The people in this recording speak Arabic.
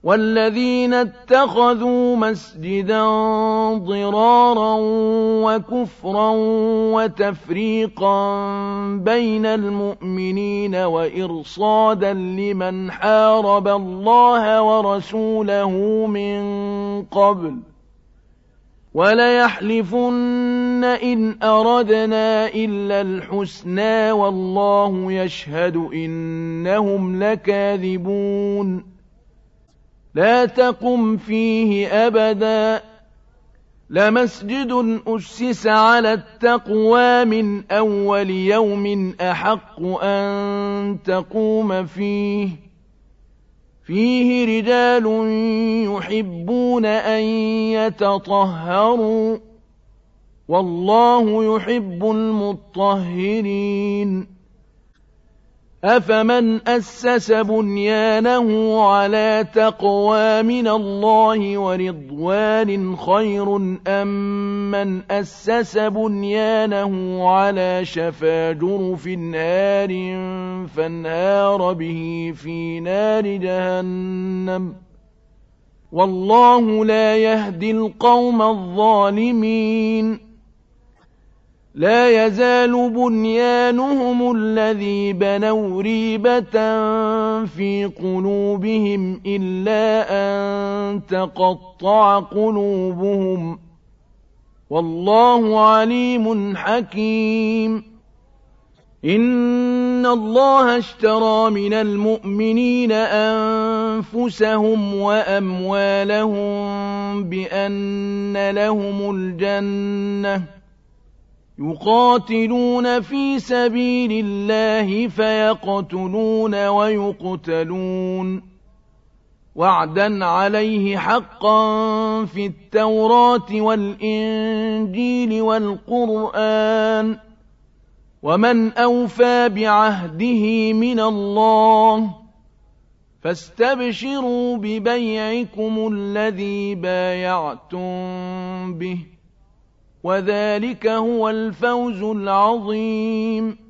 والذين اتخذوا مسجدا ضرارا وكفرا وتفريقا بين المؤمنين وإرصادا لمن حارب الله ورسوله من قبل وليحلفن إن أردنا إلا الحسنى والله يشهد إنهم لكاذبون لا تقم فيه أبدا لمسجد أسس على التقوى من أول يوم أحق أن تقوم فيه رجال يحبون أن يتطهروا والله يحب المطهرين أفمن أسس بنيانه على تقوى من الله ورضوان خير أم من أسس بنيانه على شفا جرف نار فانهار به في نار جهنم والله لا يهدي القوم الظالمين لا يزال بنيانهم الذي بنوا ريبة في قلوبهم إلا أن تقطع قلوبهم والله عليم حكيم إن الله اشترى من المؤمنين أنفسهم وأموالهم بأن لهم الجنة يقاتلون في سبيل الله فيقتلون ويقتلون وعدا عليه حقا في التوراة والإنجيل والقرآن ومن أوفى بعهده من الله فاستبشروا ببيعكم الذي بايعتم به وذلك هو الفوز العظيم